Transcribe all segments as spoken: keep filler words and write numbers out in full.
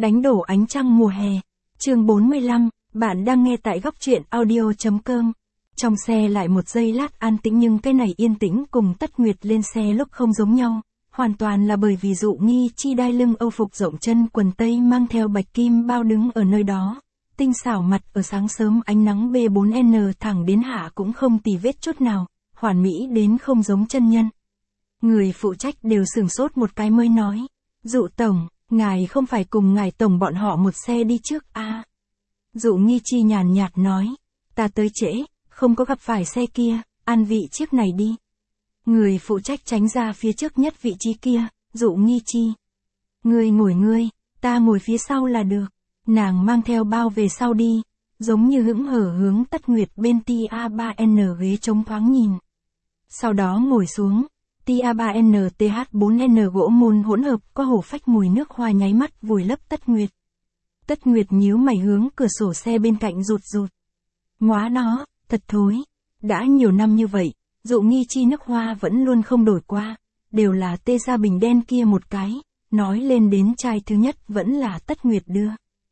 Đánh đổ ánh trăng mùa hè. Chương bốn mươi lăm, bạn đang nghe tại góc truyện audio chấm com. Trong xe lại một giây lát an tĩnh, nhưng cái này yên tĩnh cùng Tất Nguyệt lên xe lúc không giống nhau, hoàn toàn là bởi vì Dụ Nghi Chi đai lưng Âu phục rộng chân quần tây mang theo bạch kim bao đứng ở nơi đó, tinh xảo mặt ở sáng sớm ánh nắng B bốn N thẳng đến hạ cũng không tì vết chút nào, hoàn mỹ đến không giống chân nhân. Người phụ trách đều sửng sốt một cái mới nói, Dụ tổng, ngài không phải cùng ngài tổng bọn họ một xe đi trước à? Dụ Nghi Chi nhàn nhạt nói, ta tới trễ, không có gặp phải xe kia, ăn vị chiếc này đi. Người phụ trách tránh ra phía trước nhất vị trí kia, Dụ Nghi Chi. Ngươi ngồi ngươi, ta ngồi phía sau là được. Nàng mang theo bao về sau đi, giống như hững hở hướng Tất Nguyệt bên T A ba N ghế trống thoáng nhìn. Sau đó ngồi xuống, T A ba N T H bốn N gỗ môn hỗn hợp có hổ phách mùi nước hoa nháy mắt vùi lấp Tất Nguyệt. Tất Nguyệt nhíu mày hướng cửa sổ xe bên cạnh rụt rụt. Ngóa nó, thật thối. Đã nhiều năm như vậy, Dụ Nghi Chi nước hoa vẫn luôn không đổi qua, đều là tê ra bình đen kia một cái, nói lên đến chai thứ nhất vẫn là Tất Nguyệt đưa.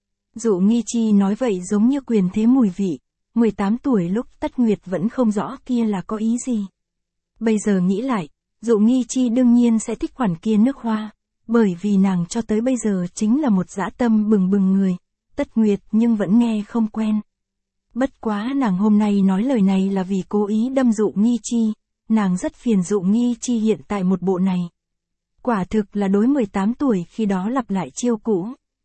Dụ Nghi Chi nói vậy giống như quyền thế mùi vị, mười tám tuổi lúc Tất Nguyệt vẫn không rõ kia là có ý gì. Bây giờ nghĩ lại, Dụ Nghi Chi đương nhiên sẽ thích khoản kia nước hoa, bởi vì nàng cho tới bây giờ chính là một dã tâm bừng bừng người, Tất Nguyệt nhưng vẫn nghe không quen. Bất quá nàng hôm nay nói lời này là vì cố ý đâm Dụ Nghi Chi, nàng rất phiền Dụ Nghi Chi hiện tại một bộ này. Quả thực là đối mười tám tuổi khi đó lặp lại chiêu cũ.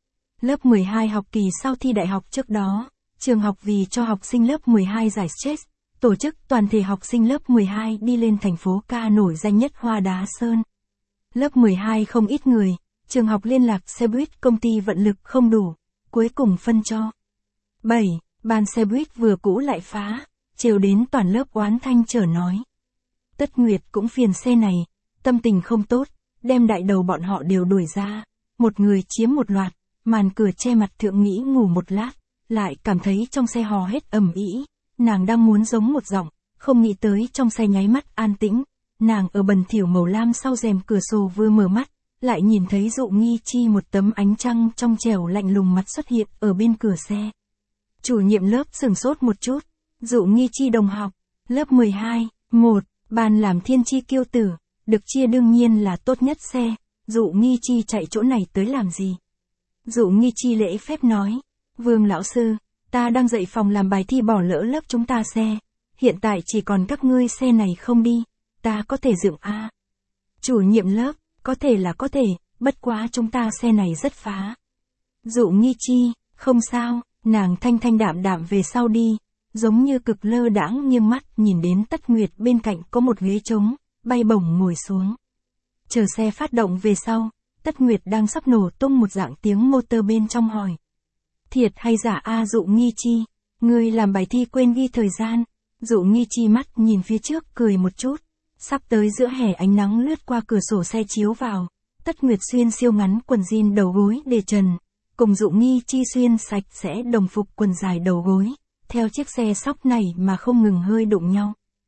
Lớp mười hai học kỳ sau thi đại học trước đó, trường học vì cho học sinh lớp mười hai giải stress, tổ chức toàn thể học sinh lớp mười hai đi lên thành phố ca nổi danh nhất Hoa Đá Sơn. Lớp mười hai không ít người, trường học liên lạc xe buýt công ty vận lực không đủ, cuối cùng phân cho bảy ban xe buýt vừa cũ lại phá, chiều đến toàn lớp oán thanh trở nói. Tất Nguyệt cũng phiền xe này, tâm tình không tốt, đem đại đầu bọn họ đều đuổi ra, một người chiếm một loạt, màn cửa che mặt thượng nghĩ ngủ một lát, lại cảm thấy trong xe hò hét ầm ĩ, nàng đang muốn giống một giọng, không nghĩ tới trong xe nháy mắt an tĩnh, nàng ở bần thỉu màu lam sau rèm cửa sổ vừa mở mắt, lại nhìn thấy Dụ Nghi Chi một tấm ánh trăng trong trẻo lạnh lùng mặt xuất hiện ở bên cửa xe. Chủ nhiệm lớp sửng sốt một chút, Dụ Nghi Chi đồng học, lớp mười hai, một, ban làm thiên chi kiêu tử, được chia đương nhiên là tốt nhất xe, Dụ Nghi Chi chạy chỗ này tới làm gì? Dụ Nghi Chi lễ phép nói, Vương lão sư, ta đang dạy phòng làm bài thi bỏ lỡ lớp chúng ta xe, hiện tại chỉ còn các ngươi xe này không đi, ta có thể dựng a. Chủ nhiệm lớp, có thể là có thể, bất quá chúng ta xe này rất phá. Dụ Nghi Chi, không sao, nàng thanh thanh đạm đạm về sau đi, giống như cực lơ đãng nghiêng mắt nhìn đến Tất Nguyệt bên cạnh có một ghế trống, bay bổng ngồi xuống. Chờ xe phát động về sau, Tất Nguyệt đang sắp nổ tung một dạng tiếng motor bên trong hỏi. Thiệt hay giả a? Dụ Nghi Chi, ngươi làm bài thi quên ghi thời gian. Dụ Nghi Chi mắt nhìn phía trước cười một chút. Sắp tới giữa hè ánh nắng lướt qua cửa sổ xe chiếu vào, Tất Nguyệt xuyên siêu ngắn quần jean đầu gối để trần, cùng Dụ Nghi Chi xuyên sạch sẽ đồng phục quần dài đầu gối, theo chiếc xe sóc này mà không ngừng hơi đụng nhau.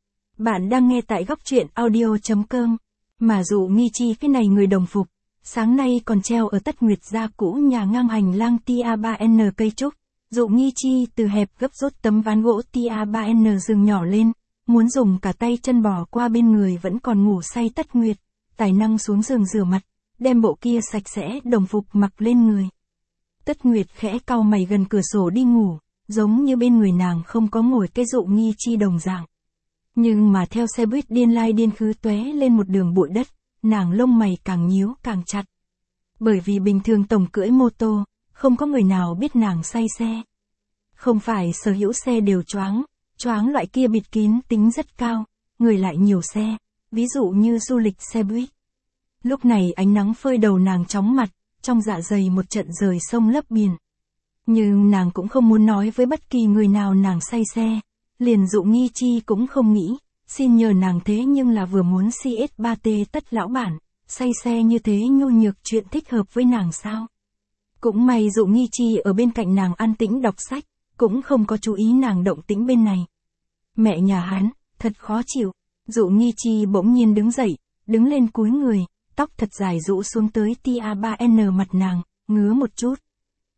Bạn đang nghe tại góc truyện audio chấm com, mà Dụ Nghi Chi cái này người đồng phục, sáng nay còn treo ở Tất Nguyệt gia cũ nhà ngang hành lang T A ba N cây trúc. Dụ Nghi Chi từ hẹp gấp rút tấm ván gỗ T A ba N dừng nhỏ lên, muốn dùng cả tay chân bò qua bên người vẫn còn ngủ say Tất Nguyệt, tài năng xuống giường rửa mặt, đem bộ kia sạch sẽ đồng phục mặc lên người. Tất Nguyệt khẽ cau mày gần cửa sổ đi ngủ, giống như bên người nàng không có ngồi cái Dụ Nghi Chi đồng dạng. Nhưng mà theo xe buýt điên lai điên khứ tóe lên một đường bụi đất, nàng lông mày càng nhíu càng chặt. Bởi vì bình thường tổng cưỡi mô tô, không có người nào biết nàng say xe. Không phải sở hữu xe đều choáng, choáng loại kia bịt kín tính rất cao, người lại nhiều xe, ví dụ như du lịch xe buýt. Lúc này ánh nắng phơi đầu nàng chóng mặt, trong dạ dày một trận rời sông lấp biển. Nhưng nàng cũng không muốn nói với bất kỳ người nào nàng say xe, liền Dụ Nghi Chi cũng không nghĩ, xin nhờ nàng thế nhưng là vừa muốn C S ba T Tất lão bản, say xe như thế nhu nhược chuyện thích hợp với nàng sao? Cũng may Dụ Nghi Chi ở bên cạnh nàng an tĩnh đọc sách, cũng không có chú ý nàng động tĩnh bên này. Mẹ nhà hắn, thật khó chịu. Dụ Nghi Chi bỗng nhiên đứng dậy, đứng lên cúi người, tóc thật dài rũ xuống tới T A ba N mặt nàng, ngứa một chút.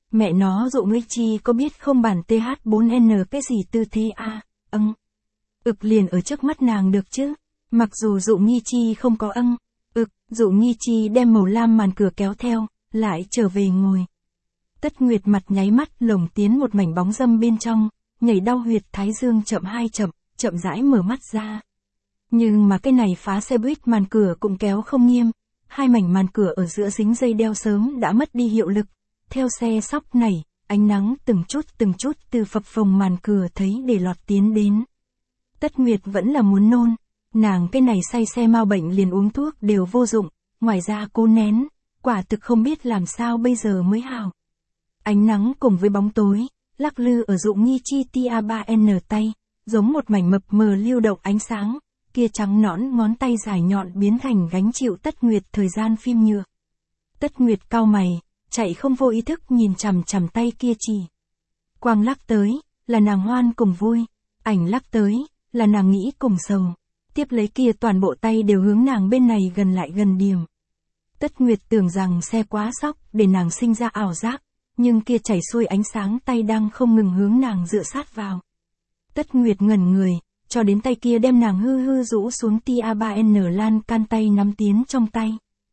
Mẹ nó Dụ Nghi Chi có biết không bản tê hát bốn en cái gì tư thế à, âng. Ực liền ở trước mắt nàng được chứ. Mặc dù Dụ Nghi Chi không có âng. Ực, Dụ Nghi Chi đem màu lam màn cửa kéo theo, lại trở về ngồi. Tất Nguyệt mặt nháy mắt lồng tiến một mảnh bóng dâm bên trong, nhảy đau huyệt thái dương chậm hai chậm, chậm rãi mở mắt ra. Nhưng mà cái này phá xe buýt màn cửa cũng kéo không nghiêm, hai mảnh màn cửa ở giữa dính dây đeo sớm đã mất đi hiệu lực. Theo xe sóc nảy, ánh nắng từng chút từng chút từ phập phồng màn cửa thấy để lọt tiến đến. Tất Nguyệt vẫn là muốn nôn, nàng cái này say xe mau bệnh liền uống thuốc đều vô dụng, ngoài ra cô nén, quả thực không biết làm sao bây giờ mới hào. Ánh nắng cùng với bóng tối, lắc lư ở Dụ Nghi Chi tia ba en tay, giống một mảnh mập mờ lưu động ánh sáng, kia trắng nõn ngón tay dài nhọn biến thành gánh chịu Tất Nguyệt thời gian phim nhựa. Tất Nguyệt cau mày, chạy không vô ý thức nhìn chằm chằm tay kia chỉ. Quang lắc tới, là nàng hoan cùng vui, ảnh lắc tới, là nàng nghĩ cùng sầu. Tiếp lấy kia toàn bộ tay đều hướng nàng bên này gần lại gần điểm. Tất Nguyệt tưởng rằng xe quá sóc để nàng sinh ra ảo giác, nhưng kia chảy xuôi ánh sáng tay đang không ngừng hướng nàng dựa sát vào. Tất Nguyệt ngẩn người, cho đến tay kia đem nàng hư hư rũ xuống tia ba en lan can tay nắm tiến trong tay.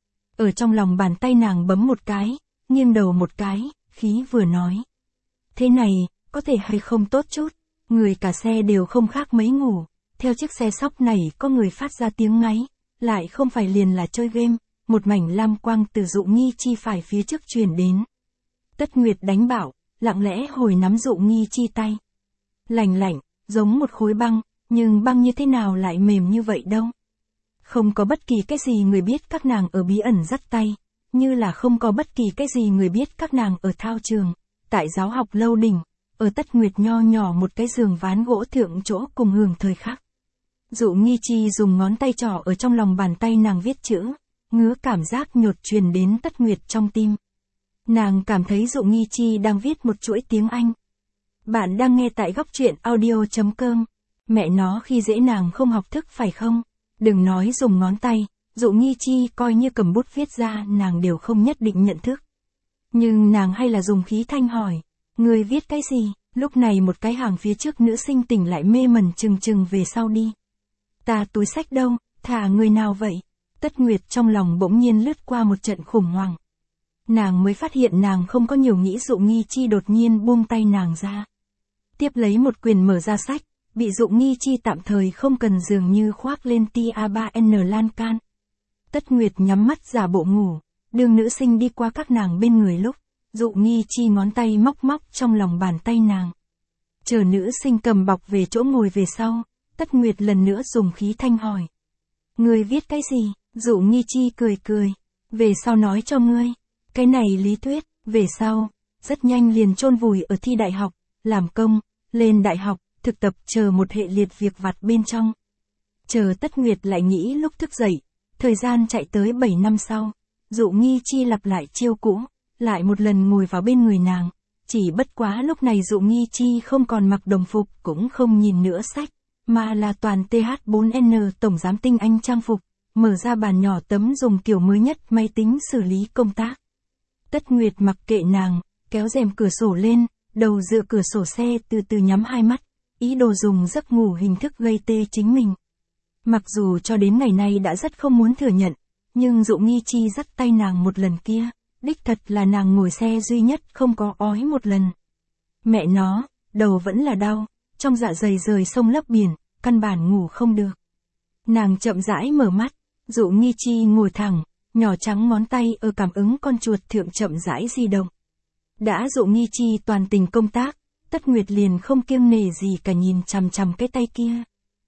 Ở trong lòng bàn tay nàng bấm một cái, nghiêng đầu một cái, khí vừa nói. Thế này, có thể hay không tốt chút, người cả xe đều không khác mấy ngủ, theo chiếc xe sóc này có người phát ra tiếng ngáy, lại không phải liền là chơi game, một mảnh lam quang từ Dụ Nghi Chi phải phía trước truyền đến. Tất Nguyệt đánh bảo, lặng lẽ hồi nắm Dụ Nghi Chi tay. Lành lạnh, giống một khối băng, nhưng băng như thế nào lại mềm như vậy đâu. Không có bất kỳ cái gì người biết các nàng ở bí ẩn dắt tay, như là không có bất kỳ cái gì người biết các nàng ở thao trường, tại giáo học lâu đỉnh, ở Tất Nguyệt nho nhỏ một cái giường ván gỗ thượng chỗ cùng hưởng thời khắc. Dụ Nghi Chi dùng ngón tay trỏ ở trong lòng bàn tay nàng viết chữ, ngứa cảm giác nhột truyền đến Tất Nguyệt trong tim. Nàng cảm thấy Dụ Nghi Chi đang viết một chuỗi tiếng Anh. Bạn đang nghe tại góc truyện audio chấm com. Mẹ nó khi dễ nàng không học thức phải không? Đừng nói dùng ngón tay, Dụ Nghi Chi coi như cầm bút viết ra nàng đều không nhất định nhận thức. Nhưng nàng hay là dùng khí thanh hỏi, người viết cái gì? Lúc này một cái hàng phía trước nữ sinh tỉnh lại mê mẩn chừng chừng về sau đi. Ta túi sách đâu, thả người nào vậy? Tất Nguyệt trong lòng bỗng nhiên lướt qua một trận khủng hoảng. Nàng mới phát hiện nàng không có nhiều nghĩ Dụ Nghi Chi đột nhiên buông tay nàng ra. Tiếp lấy một quyền mở ra sách, bị Dụ Nghi Chi tạm thời không cần dường như khoác lên tia ba en lan can. Tất Nguyệt nhắm mắt giả bộ ngủ, đường nữ sinh đi qua các nàng bên người lúc, Dụ Nghi Chi ngón tay móc móc trong lòng bàn tay nàng. Chờ nữ sinh cầm bọc về chỗ ngồi về sau, Tất Nguyệt lần nữa dùng khí thanh hỏi. Ngươi viết cái gì? Dụ Nghi Chi cười cười. Về sau nói cho ngươi. Cái này lý thuyết, về sau, rất nhanh liền chôn vùi ở thi đại học, làm công, lên đại học, thực tập chờ một hệ liệt việc vặt bên trong. Chờ Tất Nguyệt lại nghĩ lúc thức dậy, thời gian chạy tới bảy năm sau, Dụ Nghi Chi lặp lại chiêu cũ, lại một lần ngồi vào bên người nàng, chỉ bất quá lúc này Dụ Nghi Chi không còn mặc đồng phục cũng không nhìn nữa sách, mà là toàn tê hát bốn en tổng giám tinh anh trang phục, mở ra bàn nhỏ tấm dùng kiểu mới nhất máy tính xử lý công tác. Tất Nguyệt mặc kệ nàng, kéo rèm cửa sổ lên, đầu dựa cửa sổ xe từ từ nhắm hai mắt, ý đồ dùng giấc ngủ hình thức gây tê chính mình. Mặc dù cho đến ngày nay đã rất không muốn thừa nhận, nhưng Dụ Nghi Chi dắt tay nàng một lần kia, đích thật là nàng ngồi xe duy nhất không có ói một lần. Mẹ nó, đầu vẫn là đau, trong dạ dày rời sông lấp biển, căn bản ngủ không được. Nàng chậm rãi mở mắt, Dụ Nghi Chi ngồi thẳng, nhỏ trắng ngón tay ở cảm ứng con chuột thượng chậm rãi di động. Đã Dụ Nghi Chi toàn tình công tác, Tất Nguyệt liền không kiêng nể gì cả nhìn chằm chằm cái tay kia.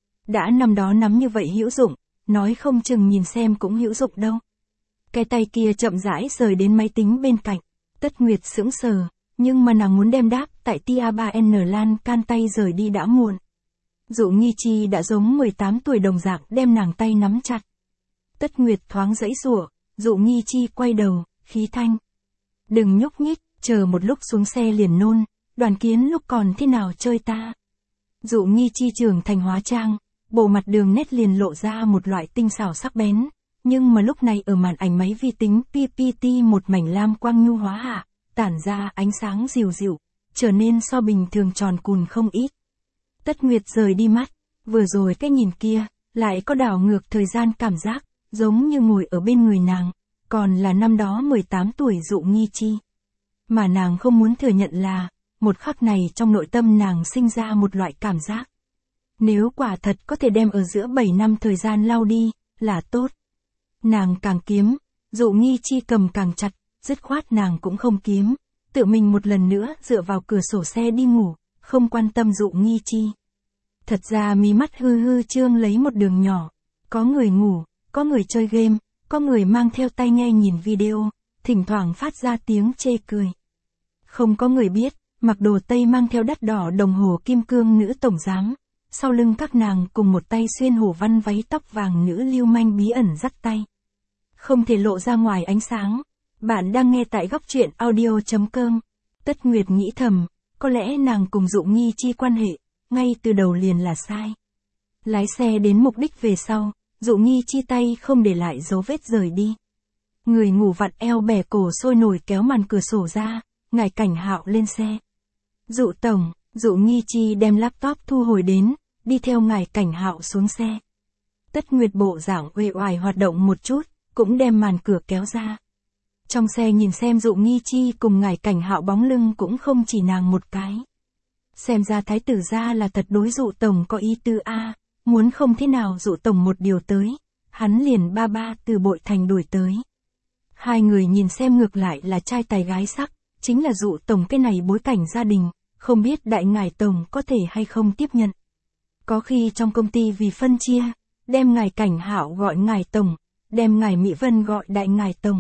Đã năm đó nắm như vậy hữu dụng, nói không chừng nhìn xem cũng hữu dụng đâu. Cái tay kia chậm rãi rời đến máy tính bên cạnh, Tất Nguyệt sững sờ, nhưng mà nàng muốn đem đáp tại tia ba en lan can tay rời đi đã muộn. Dụ Nghi Chi đã giống mười tám tuổi đồng dạng đem nàng tay nắm chặt. Tất Nguyệt thoáng giãy giụa, Dụ Nghi Chi quay đầu, khí thanh. Đừng nhúc nhích, chờ một lúc xuống xe liền nôn, Đoàn Kiến lúc còn thế nào chơi ta. Dụ Nghi Chi trưởng thành hóa trang, bộ mặt đường nét liền lộ ra một loại tinh xảo sắc bén, nhưng mà lúc này ở màn ảnh máy vi tính pê pê tê một mảnh lam quang nhu hóa hạ, tản ra ánh sáng dịu dịu, trở nên so bình thường tròn cùn không ít. Tất Nguyệt rời đi mắt, vừa rồi cái nhìn kia, lại có đảo ngược thời gian cảm giác, giống như ngồi ở bên người nàng, còn là năm đó mười tám tuổi Dụ Nghi Chi. Mà nàng không muốn thừa nhận là, một khắc này trong nội tâm nàng sinh ra một loại cảm giác. Nếu quả thật có thể đem ở giữa bảy năm thời gian lau đi, là tốt. Nàng càng kiếm, Dụ Nghi Chi cầm càng chặt, dứt khoát nàng cũng không kiếm, tự mình một lần nữa dựa vào cửa sổ xe đi ngủ, không quan tâm Dụ Nghi Chi. Thật ra mí mắt hư hư trương lấy một đường nhỏ, có người ngủ, có người chơi game, có người mang theo tai nghe nhìn video, thỉnh thoảng phát ra tiếng chê cười. Không có người biết, mặc đồ tây mang theo đắt đỏ đồng hồ kim cương nữ tổng giám, sau lưng các nàng cùng một tay xuyên hổ văn váy tóc vàng nữ lưu manh bí ẩn dắt tay. Không thể lộ ra ngoài ánh sáng. Bạn đang nghe tại góc truyện audio chấm com. Tất Nguyệt nghĩ thầm, có lẽ nàng cùng Dụ Nghi Chi quan hệ, ngay từ đầu liền là sai. Lái xe đến mục đích về sau, Dụ Nghi Chi tay không để lại dấu vết rời đi. Người ngủ vặn eo bẻ cổ sôi nổi kéo màn cửa sổ ra, Ngải Cảnh Hạo lên xe. Dụ tổng, Dụ Nghi Chi đem laptop thu hồi đến, đi theo Ngải Cảnh Hạo xuống xe. Tất Nguyệt bộ dạng uể oải hoạt động một chút, cũng đem màn cửa kéo ra. Trong xe nhìn xem Dụ Nghi Chi cùng Ngải Cảnh Hạo bóng lưng cũng không chỉ nàng một cái. Xem ra thái tử gia là thật đối Dụ tổng có ý tư a, muốn không thế nào Dụ tổng một điều tới, hắn liền ba ba từ bội thành đuổi tới. Hai người nhìn xem ngược lại là trai tài gái sắc, chính là Dụ tổng cái này bối cảnh gia đình, không biết đại Ngải tổng có thể hay không tiếp nhận. Có khi trong công ty vì phân chia, đem Ngải Cảnh Hạo gọi Ngải tổng, đem Ngải Mỹ Vân gọi đại Ngải tổng.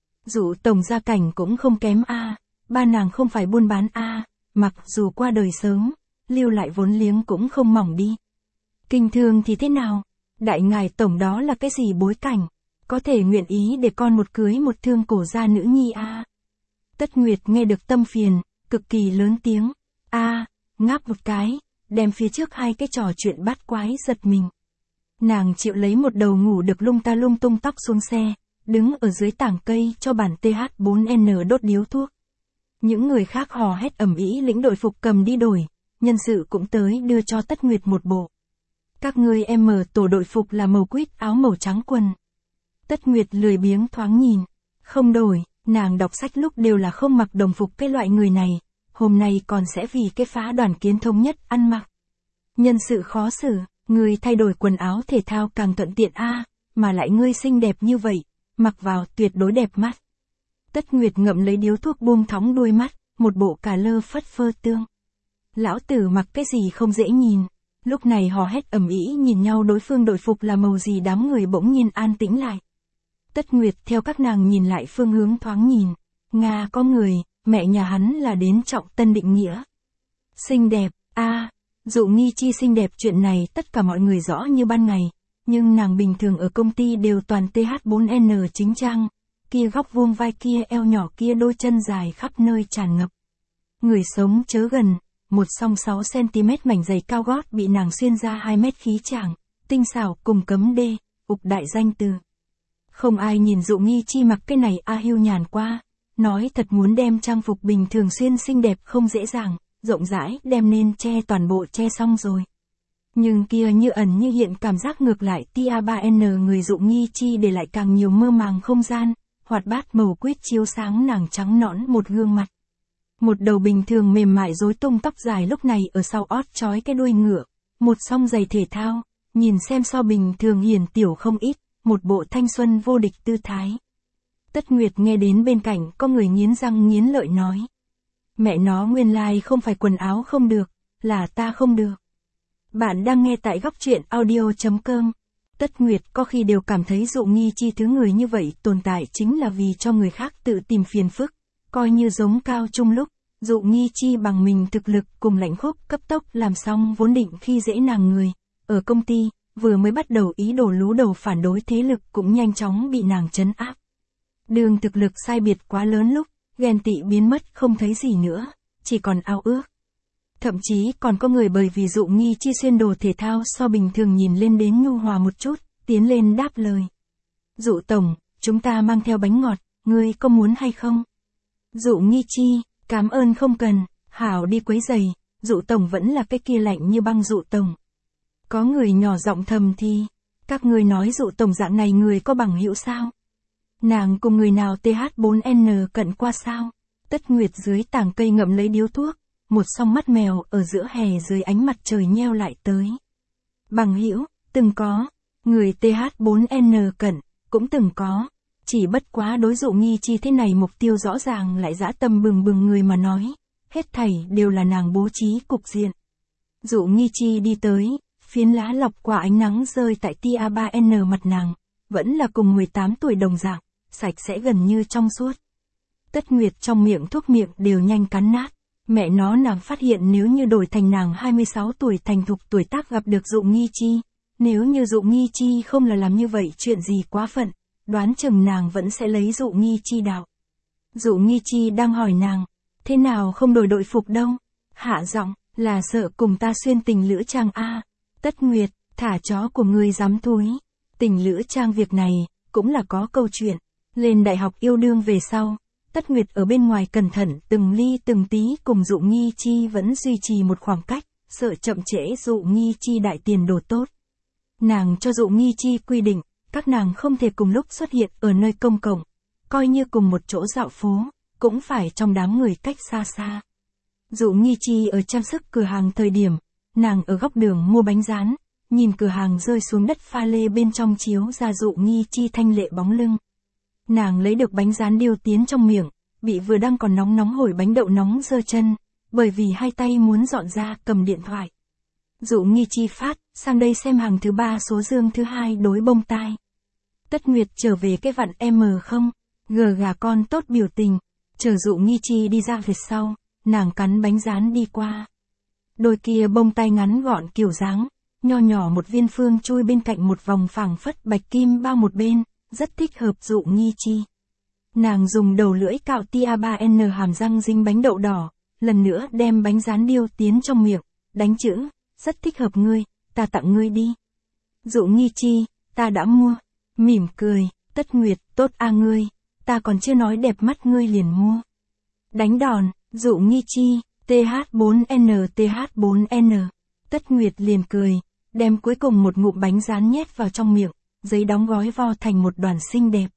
Dụ tổng gia cảnh cũng không kém a, ba nàng không phải buôn bán a, mặc dù qua đời sớm, lưu lại vốn liếng cũng không mỏng đi. Kinh thương thì thế nào? Đại Ngải tổng đó là cái gì bối cảnh? Có thể nguyện ý để con một cưới một thương cổ gia nữ nhi a. Tất Nguyệt nghe được tâm phiền, cực kỳ lớn tiếng, a, ngáp một cái, đem phía trước hai cái trò chuyện bát quái giật mình. Nàng chịu lấy một đầu ngủ được lung ta lung tung tóc xuống xe, đứng ở dưới tảng cây cho bản T H bốn N đốt điếu thuốc. Những người khác hò hét ầm ĩ lĩnh đội phục cầm đi đổi, nhân sự cũng tới đưa cho Tất Nguyệt một bộ. Các ngươi em mở tổ đội phục là màu quýt áo màu trắng quần. Tất Nguyệt lười biếng thoáng nhìn, không đổi, nàng đọc sách lúc đều là không mặc đồng phục cái loại người này, hôm nay còn sẽ vì cái phá đoàn kiến thống nhất ăn mặc. Nhân sự khó xử, người thay đổi quần áo thể thao càng thuận tiện a, mà lại ngươi xinh đẹp như vậy, mặc vào tuyệt đối đẹp mắt. Tất Nguyệt ngậm lấy điếu thuốc buông thõng đuôi mắt, một bộ cà lơ phất phơ tương. Lão tử mặc cái gì không dễ nhìn. Lúc này hò hét ầm ĩ nhìn nhau đối phương đội phục là màu gì đám người bỗng nhiên an tĩnh lại. Tất Nguyệt theo các nàng nhìn lại phương hướng thoáng nhìn. Nga có người, mẹ nhà hắn là đến Trọng Tân định nghĩa. Xinh đẹp, a, Dụ Nghi Chi xinh đẹp chuyện này tất cả mọi người rõ như ban ngày. Nhưng nàng bình thường ở công ty đều toàn T H bốn N chính trang, kia góc vuông vai kia eo nhỏ kia đôi chân dài khắp nơi tràn ngập. Người sống chớ gần, một song sáu xăng ti mét mảnh giày cao gót bị nàng xuyên ra hai mét khí chàng, tinh xảo cùng cấm đê, ục đại danh từ. Không ai nhìn Dụ Nghi Chi mặc cái này a hiu nhàn qua, nói thật muốn đem trang phục bình thường xuyên xinh đẹp không dễ dàng, rộng rãi đem nên che toàn bộ che xong rồi. Nhưng kia như ẩn như hiện cảm giác ngược lại T A ba N người Dụ Nghi Chi để lại càng nhiều mơ màng không gian, hoạt bát màu quýt chiếu sáng nàng trắng nõn một gương mặt. Một đầu bình thường mềm mại rối tung tóc dài lúc này ở sau ót trói cái đuôi ngựa, một song giày thể thao, nhìn xem so bình thường hiền tiểu không ít, một bộ thanh xuân vô địch tư thái. Tất Nguyệt nghe đến bên cạnh có người nghiến răng nghiến lợi nói. Mẹ nó nguyên lai không phải quần áo không được, là ta không được. Bạn đang nghe tại góc truyện audio chấm com. Tất Nguyệt có khi đều cảm thấy Dụ Nghi Chi thứ người như vậy tồn tại chính là vì cho người khác tự tìm phiền phức, coi như giống cao trung lúc, Dụ Nghi Chi bằng mình thực lực cùng lãnh khúc cấp tốc làm xong vốn định khi dễ nàng người, ở công ty, vừa mới bắt đầu ý đồ lú đầu phản đối thế lực cũng nhanh chóng bị nàng trấn áp. Đường thực lực sai biệt quá lớn lúc, ghen tị biến mất không thấy gì nữa, chỉ còn ao ước. Thậm chí còn có người bởi vì Dụ Nghi Chi xuyên đồ thể thao so bình thường nhìn lên đến nhu hòa một chút, tiến lên đáp lời. Dụ tổng, chúng ta mang theo bánh ngọt, ngươi có muốn hay không? Dụ Nghi Chi, cảm ơn không cần, hảo đi quấy giày, Dụ tổng vẫn là cái kia lạnh như băng Dụ tổng. Có người nhỏ giọng thầm thì, các người nói Dụ tổng dạng này người có bằng hữu sao? Nàng cùng người nào T H bốn N cận qua sao? Tất Nguyệt dưới tàng cây ngậm lấy điếu thuốc, một song mắt mèo ở giữa hè dưới ánh mặt trời nheo lại tới. Bằng hữu, từng có, người T H bốn N cận, cũng từng có, chỉ bất quá đối Dụ Nghi Chi thế này mục tiêu rõ ràng lại dã tâm bừng bừng người mà nói, hết thảy đều là nàng bố trí cục diện. Dụ Nghi Chi đi tới, phiến lá lọc qua ánh nắng rơi tại tia ba N mặt nàng, vẫn là cùng mười tám tuổi đồng dạng, sạch sẽ gần như trong suốt. Tất Nguyệt trong miệng thuốc miệng đều nhanh cắn nát, mẹ nó nàng phát hiện nếu như đổi thành nàng hai mươi sáu tuổi thành thục tuổi tác gặp được Dụ Nghi Chi, nếu như Dụ Nghi Chi không là làm như vậy chuyện gì quá phận, đoán chừng nàng vẫn sẽ lấy Dụ Nghi Chi đạo. Dụ Nghi Chi đang hỏi nàng, thế nào không đổi đội phục đâu? Hạ giọng, là sợ cùng ta xuyên tình lữ trang a. Tất Nguyệt, thả chó của ngươi dám túi. Tình lữ trang việc này, cũng là có câu chuyện. Lên đại học yêu đương về sau, Tất Nguyệt ở bên ngoài cẩn thận từng ly từng tí cùng Dụ Nghi Chi vẫn duy trì một khoảng cách, sợ chậm trễ Dụ Nghi Chi đại tiền đồ tốt. Nàng cho Dụ Nghi Chi quy định, các nàng không thể cùng lúc xuất hiện ở nơi công cộng, coi như cùng một chỗ dạo phố, cũng phải trong đám người cách xa xa. Dụ Nghi Chi ở trang sức cửa hàng thời điểm, nàng ở góc đường mua bánh rán, nhìn cửa hàng rơi xuống đất pha lê bên trong chiếu ra Dụ Nghi Chi thanh lệ bóng lưng. Nàng lấy được bánh rán điêu tiến trong miệng, bị vừa đang còn nóng nóng hổi bánh đậu nóng giơ chân, bởi vì hai tay muốn dọn ra cầm điện thoại. Dụ Nghi Chi phát, sang đây xem hàng thứ ba số dương thứ hai đối bông tai. Tất Nguyệt trở về cái vặn M không, gờ gà con tốt biểu tình, chờ Dụ Nghi Chi đi ra phía sau, nàng cắn bánh rán đi qua. Đôi kia bông tai ngắn gọn kiểu dáng, nho nhỏ một viên phương chui bên cạnh một vòng phẳng phất bạch kim bao một bên, rất thích hợp Dụ Nghi Chi. Nàng dùng đầu lưỡi cạo tia ba N hàm răng dính bánh đậu đỏ, lần nữa đem bánh rán điêu tiến trong miệng, đánh chữ, rất thích hợp ngươi, ta tặng ngươi đi. Dụ Nghi Chi, ta đã mua, mỉm cười, Tất Nguyệt, tốt a ngươi, ta còn chưa nói đẹp mắt ngươi liền mua. Đánh đòn, Dụ Nghi Chi, T H bốn N T H bốn N, Tất Nguyệt liền cười, đem cuối cùng một ngụm bánh rán nhét vào trong miệng, giấy đóng gói vo thành một đoàn xinh đẹp.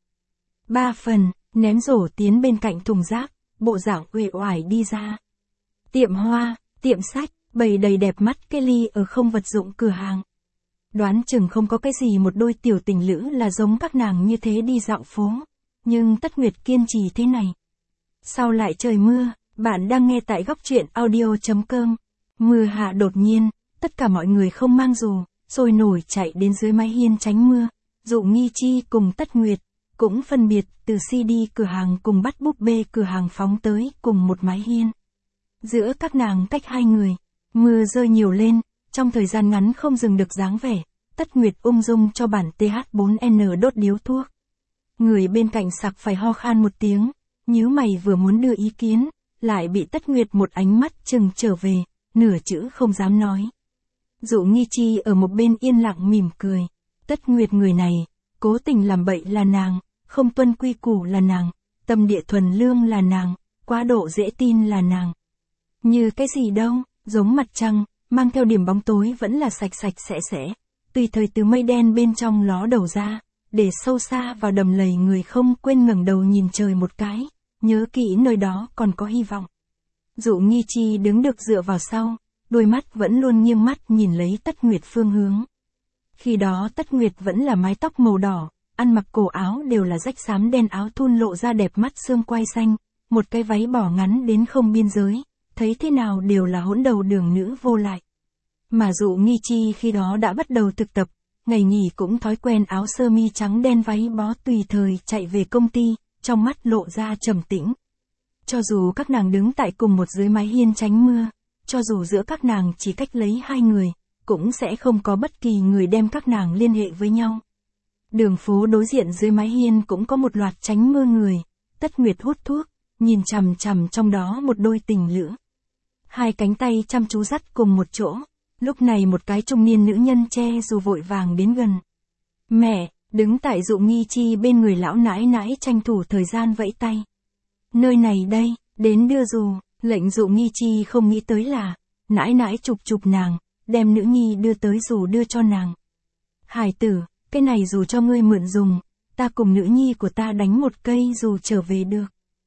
Ba phần, ném rổ tiến bên cạnh thùng rác, bộ dạng uể oải đi ra. Tiệm hoa, tiệm sách, bày đầy đẹp mắt Kelly ở không vật dụng cửa hàng. Đoán chừng không có cái gì một đôi tiểu tình lữ là giống các nàng như thế đi dạo phố. Nhưng Tất Nguyệt kiên trì thế này. Sau lại trời mưa, bạn đang nghe tại góc truyện audio chấm com. Mưa hạ đột nhiên, tất cả mọi người không mang dù, sôi nổi chạy đến dưới mái hiên tránh mưa. Dụ Nghi Chi cùng Tất Nguyệt, cũng phân biệt từ xê đê cửa hàng cùng bắt búp bê cửa hàng phóng tới cùng một mái hiên. Giữa các nàng cách hai người, mưa rơi nhiều lên, trong thời gian ngắn không dừng được dáng vẻ, Tất Nguyệt ung dung cho bản T H bốn N đốt điếu thuốc. Người bên cạnh sặc phải ho khan một tiếng, nhíu mày vừa muốn đưa ý kiến, lại bị Tất Nguyệt một ánh mắt chừng trở về, nửa chữ không dám nói. Dụ Nghi Chi ở một bên yên lặng mỉm cười, Tất Nguyệt người này, cố tình làm bậy là nàng, không tuân quy củ là nàng, tâm địa thuần lương là nàng, quá độ dễ tin là nàng. Như cái gì đâu, giống mặt trăng, mang theo điểm bóng tối vẫn là sạch sạch sẽ sẽ, tùy thời từ mây đen bên trong ló đầu ra, để sâu xa vào đầm lầy người không quên ngẩng đầu nhìn trời một cái, nhớ kỹ nơi đó còn có hy vọng. Dụ Nghi Chi đứng được dựa vào sau, đôi mắt vẫn luôn nghiêng mắt nhìn lấy Tất Nguyệt phương hướng. Khi đó Tất Nguyệt vẫn là mái tóc màu đỏ, ăn mặc cổ áo đều là rách xám đen áo thun lộ ra đẹp mắt xương quai xanh, một cái váy bỏ ngắn đến không biên giới, thấy thế nào đều là hỗn đầu đường nữ vô lại. Mà Dụ Nghi Chi khi đó đã bắt đầu thực tập, ngày nghỉ cũng thói quen áo sơ mi trắng đen váy bó tùy thời chạy về công ty, trong mắt lộ ra trầm tĩnh. Cho dù các nàng đứng tại cùng một dưới mái hiên tránh mưa, cho dù giữa các nàng chỉ cách lấy hai người, cũng sẽ không có bất kỳ người đem các nàng liên hệ với nhau. Đường phố đối diện dưới mái hiên cũng có một loạt tránh mưa người, Tất Nguyệt hút thuốc, nhìn chằm chằm trong đó một đôi tình lữ. Hai cánh tay chăm chú dắt cùng một chỗ, lúc này một cái trung niên nữ nhân che dù vội vàng đến gần. Mẹ, đứng tại Dụ Nghi Chi bên người lão nãi nãi tranh thủ thời gian vẫy tay. nơi này đây, đến đưa dù, lệnh Dụ Nghi Chi không nghĩ tới là, nãi nãi chụp chụp nàng, đem nữ nhi đưa tới dù đưa cho nàng. Hải tử, cái này dù cho ngươi mượn dùng, ta cùng nữ nhi của ta đánh một cây dù trở về được.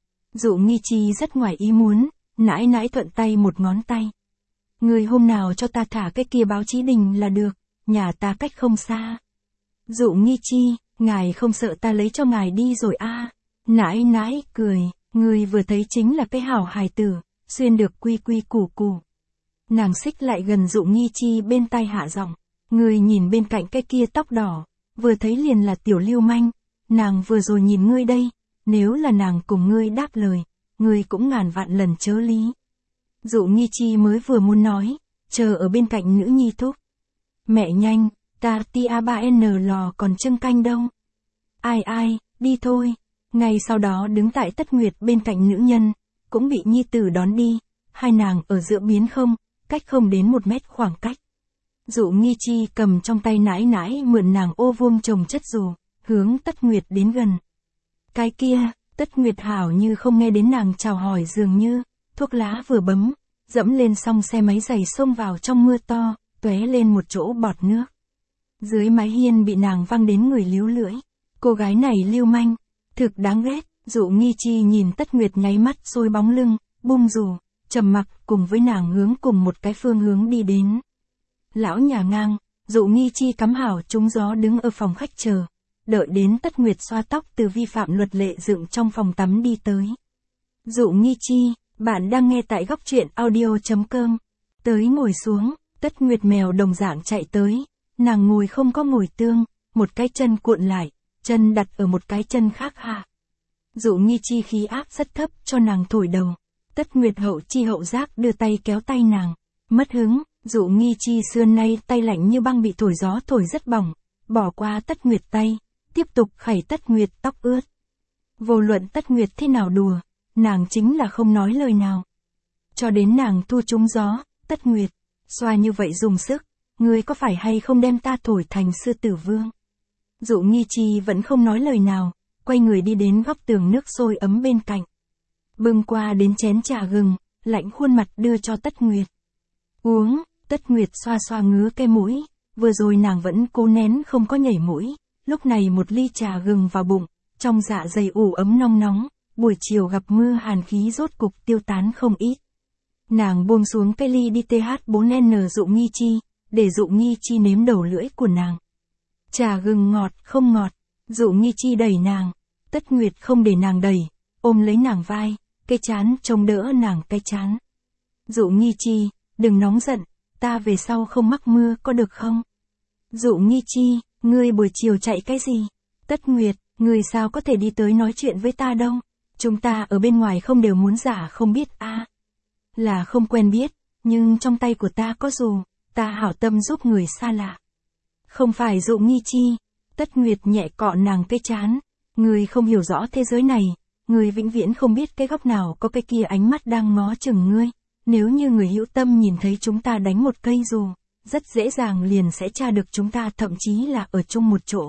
Dụ Nghi Chi rất ngoài ý muốn, nãi nãi thuận tay một ngón tay. Người hôm nào cho ta thả cái kia báo chí đình là được, nhà ta cách không xa. Dụ Nghi Chi, ngài không sợ ta lấy cho ngài đi rồi a? À. Nãi nãi cười, người vừa thấy chính là cái hảo hài tử, xuyên được quy quy củ củ. Nàng xích lại gần Dụ Nghi Chi bên tai hạ giọng, người nhìn bên cạnh cái kia tóc đỏ, vừa thấy liền là tiểu lưu manh, nàng vừa rồi nhìn ngươi đây, nếu là nàng cùng ngươi đáp lời, ngươi cũng ngàn vạn lần chớ lý. Dụ Nghi Chi mới vừa muốn nói, chờ ở bên cạnh nữ nhi thúc. Mẹ nhanh, ta tia ba n lò còn trưng canh đâu. Ai ai, đi thôi. Ngay sau đó đứng tại Tất Nguyệt bên cạnh nữ nhân, cũng bị nhi tử đón đi, hai nàng ở giữa biến không, cách không đến một mét khoảng cách. Dụ Nghi Chi cầm trong tay nãi nãi mượn nàng ô vuông trồng chất dù, hướng Tất Nguyệt đến gần. Cái kia, Tất Nguyệt hảo như không nghe đến nàng chào hỏi dường như, thuốc lá vừa bấm, dẫm lên xong xe máy giày xông vào trong mưa to, tóe lên một chỗ bọt nước. Dưới mái hiên bị nàng văng đến người líu lưỡi. Cô gái này lưu manh, thực đáng ghét. Dụ Nghi Chi nhìn Tất Nguyệt nháy mắt xôi bóng lưng, bung dù, trầm mặc cùng với nàng hướng cùng một cái phương hướng đi đến. Lão nhà ngang, Dụ Nghi Chi cắm hảo trúng gió đứng ở phòng khách chờ, đợi đến Tất Nguyệt xoa tóc từ vi phạm luật lệ dựng trong phòng tắm đi tới. Dụ Nghi Chi, bạn đang nghe tại góc truyện audio chấm com. Tới ngồi xuống, Tất Nguyệt mèo đồng dạng chạy tới, nàng ngồi không có ngồi tương, một cái chân cuộn lại, chân đặt ở một cái chân khác hạ. Dụ Nghi Chi khí áp rất thấp cho nàng thổi đầu. Tất Nguyệt hậu chi hậu giác đưa tay kéo tay nàng. Mất hứng, Dụ Nghi Chi xưa nay tay lạnh như băng bị thổi gió thổi rất bỏng, bỏ qua Tất Nguyệt tay, tiếp tục khẩy Tất Nguyệt tóc ướt. Vô luận Tất Nguyệt thế nào đùa, nàng chính là không nói lời nào. Cho đến nàng thu trúng gió, Tất Nguyệt, xoa như vậy dùng sức, ngươi có phải hay không đem ta thổi thành sư tử vương? Dụ Nghi Chi vẫn không nói lời nào, quay người đi đến góc tường nước sôi ấm bên cạnh. Bưng qua đến chén trà gừng, lạnh khuôn mặt đưa cho Tất Nguyệt. Uống, Tất Nguyệt xoa xoa ngứa cái mũi, vừa rồi nàng vẫn cố nén không có nhảy mũi, lúc này một ly trà gừng vào bụng, trong dạ dày ủ ấm nong nóng, buổi chiều gặp mưa hàn khí rốt cục tiêu tán không ít. Nàng buông xuống cái ly đi tê hát bốn en Dụ Nghi Chi, để Dụ Nghi Chi nếm đầu lưỡi của nàng. Trà gừng ngọt không ngọt, Dụ Nghi Chi đẩy nàng, Tất Nguyệt không để nàng đẩy, ôm lấy nàng vai, cái chán chống đỡ nàng cái chán. Dụ Nghi Chi, đừng nóng giận, ta về sau không mắc mưa có được không? Dụ Nghi Chi, ngươi buổi chiều chạy cái gì? Tất Nguyệt, ngươi sao có thể đi tới nói chuyện với ta đâu? Chúng ta ở bên ngoài không đều muốn giả không biết a? À? Là không quen biết, nhưng trong tay của ta có dù, ta hảo tâm giúp người xa lạ. Không phải Dụ Nghi Chi, Tất Nguyệt nhẹ cọ nàng cái chán, ngươi không hiểu rõ thế giới này, ngươi vĩnh viễn không biết cái góc nào có cái kia ánh mắt đang ngó chừng ngươi. Nếu như người hữu tâm nhìn thấy chúng ta đánh một cây dù, rất dễ dàng liền sẽ tra được chúng ta thậm chí là ở chung một chỗ.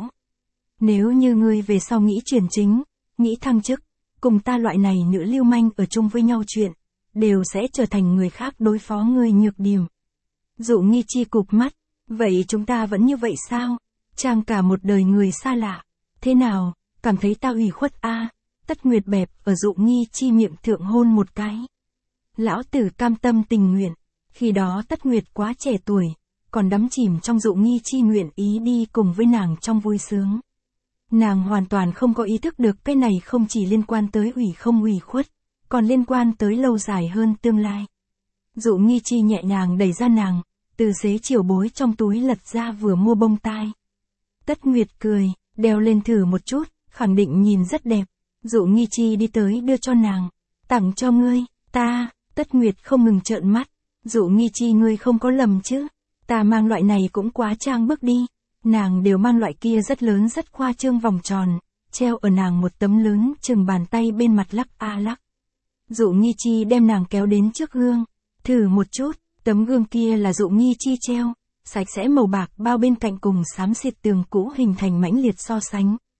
Nếu như ngươi về sau nghĩ chuyển chính, nghĩ thăng chức, cùng ta loại này nữ lưu manh ở chung với nhau chuyện, đều sẽ trở thành người khác đối phó ngươi nhược điểm. Dụ Nghi Chi cụp mắt, vậy chúng ta vẫn như vậy sao? Chàng cả một đời người xa lạ. Thế nào, cảm thấy ta ủy khuất a? À? Tất Nguyệt bẹp ở Dụ Nghi Chi miệng thượng hôn một cái. Lão tử cam tâm tình nguyện, khi đó Tất Nguyệt quá trẻ tuổi, còn đắm chìm trong Dụ Nghi Chi nguyện ý đi cùng với nàng trong vui sướng. Nàng hoàn toàn không có ý thức được cái này không chỉ liên quan tới ủy không ủy khuất, còn liên quan tới lâu dài hơn tương lai. Dụ Nghi Chi nhẹ nhàng đẩy ra nàng, từ xế chiều bối trong túi lật ra vừa mua bông tai. Tất Nguyệt cười, đeo lên thử một chút, khẳng định nhìn rất đẹp. Dụ Nghi Chi đi tới đưa cho nàng, tặng cho ngươi, ta. Tất Nguyệt không ngừng trợn mắt, Dụ Nghi Chi ngươi không có lầm chứ, ta mang loại này cũng quá trang bức đi, nàng đều mang loại kia rất lớn rất khoa trương vòng tròn, treo ở nàng một tấm lớn chừng bàn tay bên mặt lắc a lắc. Dụ Nghi Chi đem nàng kéo đến trước gương, thử một chút, tấm gương kia là Dụ Nghi Chi treo, sạch sẽ màu bạc bao bên cạnh cùng xám xịt tường cũ hình thành mãnh liệt so sánh.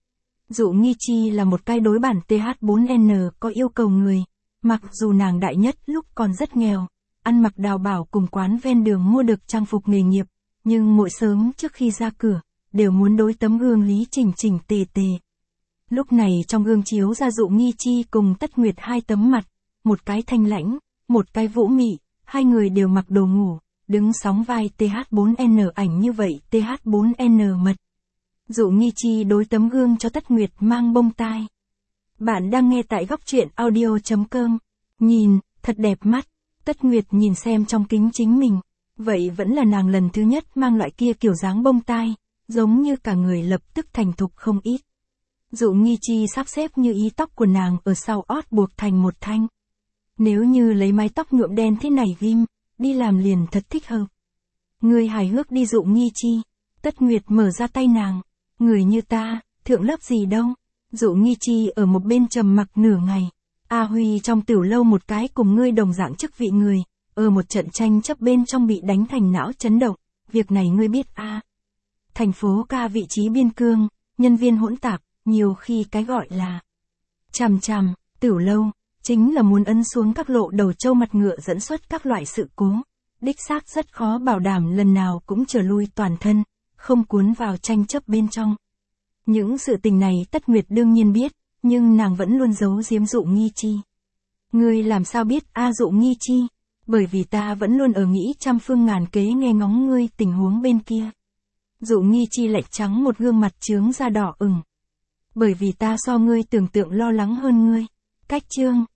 Dụ Nghi Chi là một cái đối bản T H bốn N có yêu cầu người, mặc dù nàng đại nhất lúc còn rất nghèo, ăn mặc đào bảo cùng quán ven đường mua được trang phục nghề nghiệp, nhưng mỗi sớm trước khi ra cửa, đều muốn đối tấm gương lý chỉnh chỉnh tề tề. Lúc này trong gương chiếu ra Dụ Nghi Chi cùng Tất Nguyệt hai tấm mặt, một cái thanh lãnh, một cái vũ mị, hai người đều mặc đồ ngủ, đứng sóng vai T H bốn N ảnh như vậy T H bốn N mật. Dụ Nghi Chi đối tấm gương cho Tất Nguyệt mang bông tai. Bạn đang nghe tại góc truyện audio chấm com. Nhìn, thật đẹp mắt. Tất Nguyệt nhìn xem trong kính chính mình. Vậy vẫn là nàng lần thứ nhất mang loại kia kiểu dáng bông tai, giống như cả người lập tức thành thục không ít. Dụ Nghi Chi sắp xếp như ý tóc của nàng ở sau ót buộc thành một thanh. Nếu như lấy mái tóc nhuộm đen thế này ghim, đi làm liền thật thích hợp. Người hài hước đi Dụ Nghi Chi. Tất Nguyệt mở ra tay nàng. Người như ta, thượng lớp gì đâu. Dụ Nghi Chi ở một bên trầm mặc nửa ngày. A Huy trong tiểu lâu một cái cùng ngươi đồng dạng chức vị người, ở một trận tranh chấp bên trong bị đánh thành não chấn động, việc này ngươi biết a? À. Thành phố ca vị trí biên cương, nhân viên hỗn tạp, nhiều khi cái gọi là chằm chằm, tiểu lâu, chính là muốn ấn xuống các lộ đầu trâu mặt ngựa dẫn xuất các loại sự cố. Đích xác rất khó bảo đảm lần nào cũng trở lui toàn thân, không cuốn vào tranh chấp bên trong. Những sự tình này Tất Nguyệt đương nhiên biết, nhưng nàng vẫn luôn giấu giếm Dụ Nghi Chi. Ngươi làm sao biết a Dụ Nghi Chi? Bởi vì ta vẫn luôn ở nghĩ trăm phương ngàn kế nghe ngóng ngươi tình huống bên kia. Dụ Nghi Chi lệch trắng một gương mặt chướng da đỏ ửng. Bởi vì ta so ngươi tưởng tượng lo lắng hơn ngươi. Cách chương.